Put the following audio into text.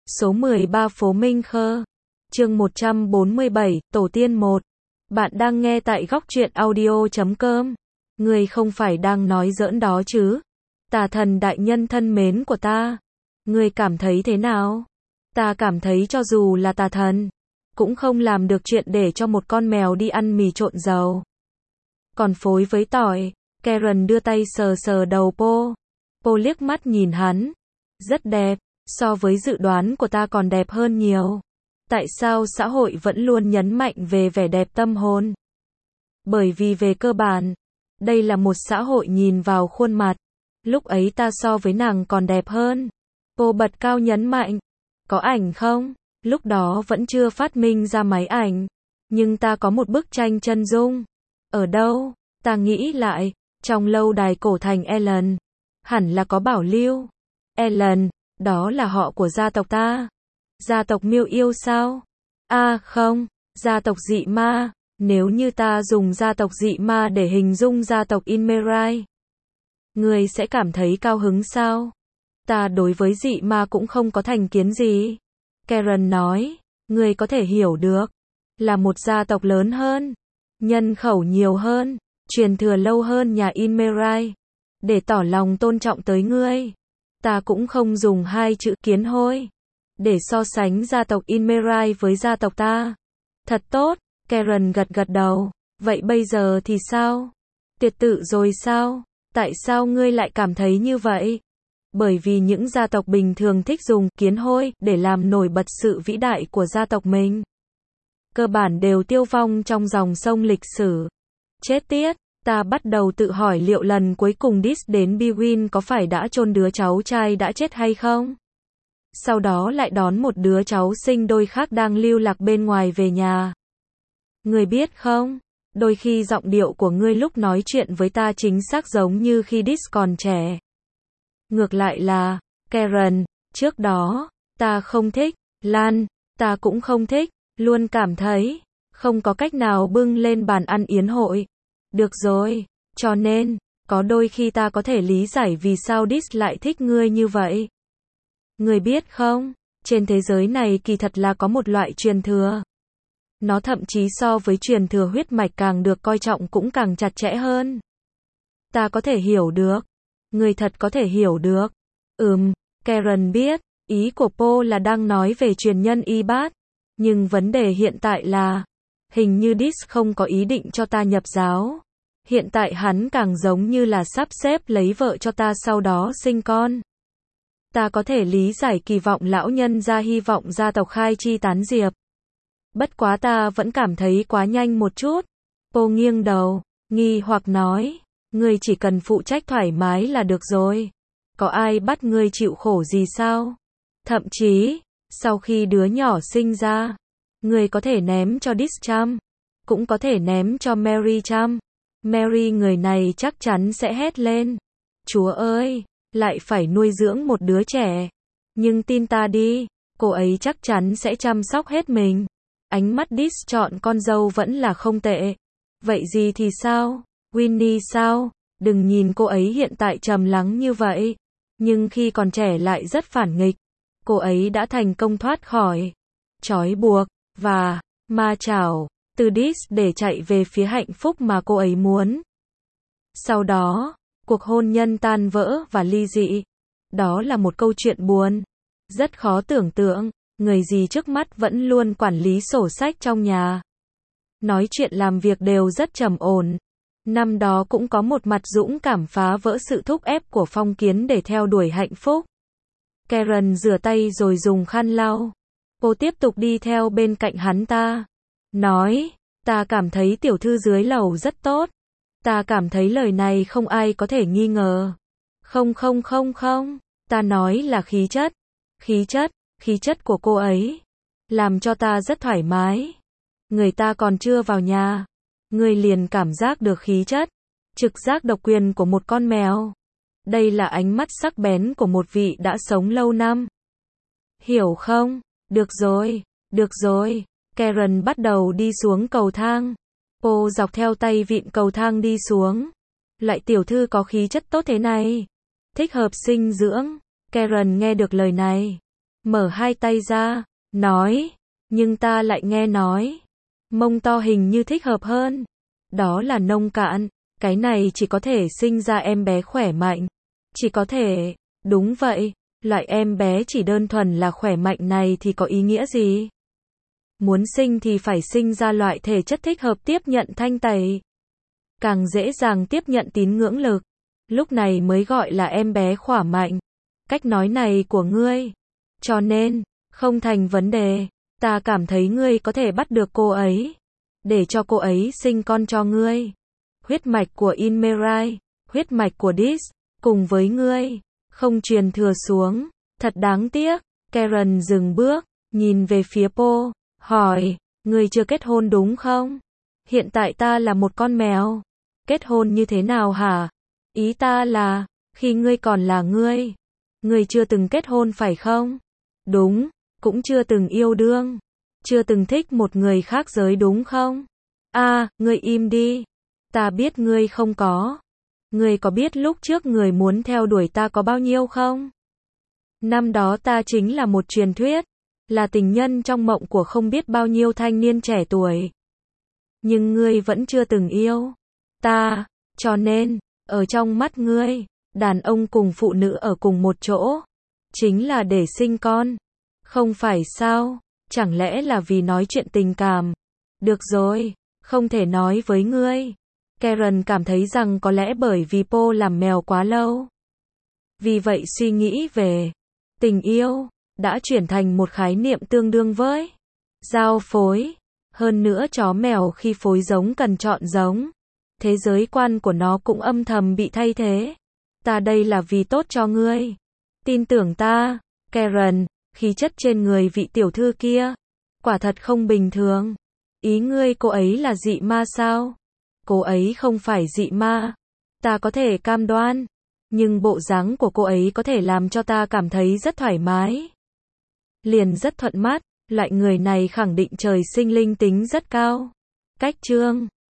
Số 13 phố Minh Khơ. Chương 147, Tổ tiên 1. Bạn đang nghe tại góc truyện audio.com. Ngươi không phải đang nói giỡn đó chứ? Tà thần đại nhân thân mến của ta. Ngươi cảm thấy thế nào? Ta cảm thấy cho dù là tà thần, cũng không làm được chuyện để cho một con mèo đi ăn mì trộn dầu. Còn phối với tỏi, Karen đưa tay sờ sờ đầu Po. Po liếc mắt nhìn hắn. Rất đẹp, so với dự đoán của ta còn đẹp hơn nhiều. Tại sao xã hội vẫn luôn nhấn mạnh về vẻ đẹp tâm hồn? Bởi vì về cơ bản, đây là một xã hội nhìn vào khuôn mặt. Lúc ấy ta so với nàng còn đẹp hơn. Po bật cao nhấn mạnh. Có ảnh không? Lúc đó vẫn chưa phát minh ra máy ảnh. Nhưng ta có một bức tranh chân dung. Ở đâu? Ta nghĩ lại, trong lâu đài cổ thành Ellen. Hẳn là có bảo lưu. Ellen, đó là họ của gia tộc ta. Gia tộc Miêu Yêu sao? À không, gia tộc dị ma. Nếu như ta dùng gia tộc dị ma để hình dung gia tộc Inmerai, ngươi sẽ cảm thấy cao hứng sao? Ta đối với dị ma cũng không có thành kiến gì. Karen nói, ngươi có thể hiểu được. Là một gia tộc lớn hơn, nhân khẩu nhiều hơn, truyền thừa lâu hơn nhà Inmerai. Để tỏ lòng tôn trọng tới ngươi, ta cũng không dùng hai chữ kiến hôi để so sánh gia tộc Inmerai với gia tộc ta. Thật tốt, Karen gật gật đầu. Vậy bây giờ thì sao? Tuyệt tự rồi sao? Tại sao ngươi lại cảm thấy như vậy? Bởi vì những gia tộc bình thường thích dùng kiến hôi để làm nổi bật sự vĩ đại của gia tộc mình. Cơ bản đều tiêu vong trong dòng sông lịch sử. Chết tiết, ta bắt đầu tự hỏi liệu lần cuối cùng Dis đến Bwin có phải đã chôn đứa cháu trai đã chết hay không? Sau đó lại đón một đứa cháu sinh đôi khác đang lưu lạc bên ngoài về nhà. Ngươi biết không, đôi khi giọng điệu của ngươi lúc nói chuyện với ta chính xác giống như khi Dis còn trẻ. Ngược lại là, Karen, trước đó, ta không thích, Lan, ta cũng không thích, luôn cảm thấy, không có cách nào bưng lên bàn ăn yến hội. Được rồi, cho nên, có đôi khi ta có thể lý giải vì sao Dis lại thích ngươi như vậy. Ngươi biết không, trên thế giới này kỳ thật là có một loại truyền thừa. Nó thậm chí so với truyền thừa huyết mạch càng được coi trọng cũng càng chặt chẽ hơn. Ta có thể hiểu được. Ngươi thật có thể hiểu được. Karen biết, ý của Po là đang nói về truyền nhân y bát. Nhưng vấn đề hiện tại là, hình như Dis không có ý định cho ta nhập giáo. Hiện tại hắn càng giống như là sắp xếp lấy vợ cho ta sau đó sinh con. Ta có thể lý giải kỳ vọng lão nhân ra hy vọng gia tộc khai chi tán diệp. Bất quá ta vẫn cảm thấy quá nhanh một chút. Po nghiêng đầu, nghi hoặc nói, ngươi chỉ cần phụ trách thoải mái là được rồi. Có ai bắt ngươi chịu khổ gì sao? Thậm chí, sau khi đứa nhỏ sinh ra, ngươi có thể ném cho Dis chăm, cũng có thể ném cho Mary chăm. Mary người này chắc chắn sẽ hét lên. Chúa ơi, lại phải nuôi dưỡng một đứa trẻ. Nhưng tin ta đi, cô ấy chắc chắn sẽ chăm sóc hết mình. Ánh mắt Dis chọn con dâu vẫn là không tệ. Vậy gì thì sao? Winnie sao? Đừng nhìn cô ấy hiện tại trầm lắng như vậy. Nhưng khi còn trẻ lại rất phản nghịch. Cô ấy đã thành công thoát khỏi trói buộc và ma chảo từ Dis để chạy về phía hạnh phúc mà cô ấy muốn. Sau đó, cuộc hôn nhân tan vỡ và ly dị. Đó là một câu chuyện buồn. Rất khó tưởng tượng, người gì trước mắt vẫn luôn quản lý sổ sách trong nhà. Nói chuyện làm việc đều rất trầm ổn. Năm đó cũng có một mặt dũng cảm phá vỡ sự thúc ép của phong kiến để theo đuổi hạnh phúc. Karen rửa tay rồi dùng khăn lau. Cô tiếp tục đi theo bên cạnh hắn ta. Nói, ta cảm thấy tiểu thư dưới lầu rất tốt. Ta cảm thấy lời này không ai có thể nghi ngờ. Không, ta nói là khí chất. Khí chất của cô ấy làm cho ta rất thoải mái. Người ta còn chưa vào nhà, ngươi liền cảm giác được khí chất, trực giác độc quyền của một con mèo. Đây là ánh mắt sắc bén của một vị đã sống lâu năm. Hiểu không? Được rồi. Karen bắt đầu đi xuống cầu thang. Po dọc theo tay vịn cầu thang đi xuống. Lại tiểu thư có khí chất tốt thế này. Thích hợp sinh dưỡng. Karen nghe được lời này. mở hai tay ra, nói, nhưng ta lại nghe nói, mông to hình như thích hợp hơn. Đó là nông cạn, cái này chỉ có thể sinh ra em bé khỏe mạnh. Chỉ có thể, đúng vậy, loại em bé chỉ đơn thuần là khỏe mạnh này thì có ý nghĩa gì? Muốn sinh thì phải sinh ra loại thể chất thích hợp tiếp nhận thanh tẩy, càng dễ dàng tiếp nhận tín ngưỡng lực, lúc này mới gọi là em bé khỏe mạnh. Cách nói này của ngươi, cho nên, không thành vấn đề, ta cảm thấy ngươi có thể bắt được cô ấy, để cho cô ấy sinh con cho ngươi. Huyết mạch của Inmerai, huyết mạch của Dis, cùng với ngươi, không truyền thừa xuống, thật đáng tiếc. Karen dừng bước, nhìn về phía Po, hỏi, ngươi chưa kết hôn đúng không? Hiện tại ta là một con mèo. Kết hôn như thế nào hả? Ý ta là, khi ngươi còn là ngươi chưa từng kết hôn phải không? Đúng, cũng chưa từng yêu đương, chưa từng thích một người khác giới đúng không? Ngươi im đi. Ta biết ngươi không có. Ngươi có biết lúc trước người muốn theo đuổi ta có bao nhiêu không? Năm đó ta chính là một truyền thuyết, là tình nhân trong mộng của không biết bao nhiêu thanh niên trẻ tuổi. Nhưng ngươi vẫn chưa từng yêu ta, cho nên, ở trong mắt ngươi, đàn ông cùng phụ nữ ở cùng một chỗ, chính là để sinh con. Không phải sao? Chẳng lẽ là vì nói chuyện tình cảm? Được rồi, không thể nói với ngươi. Karen cảm thấy rằng có lẽ bởi vì Po làm mèo quá lâu. Vì vậy suy nghĩ về tình yêu đã chuyển thành một khái niệm tương đương với giao phối. Hơn nữa chó mèo khi phối giống cần chọn giống. Thế giới quan của nó cũng âm thầm bị thay thế. Ta đây là vì tốt cho ngươi. Tin tưởng ta, Karen, khí chất trên người vị tiểu thư kia, quả thật không bình thường. Ý ngươi cô ấy là dị ma sao? Cô ấy không phải dị ma. Ta có thể cam đoan. Nhưng bộ dáng của cô ấy có thể làm cho ta cảm thấy rất thoải mái. Liền rất thuận mắt, loại người này khẳng định trời sinh linh tính rất cao. Cách chương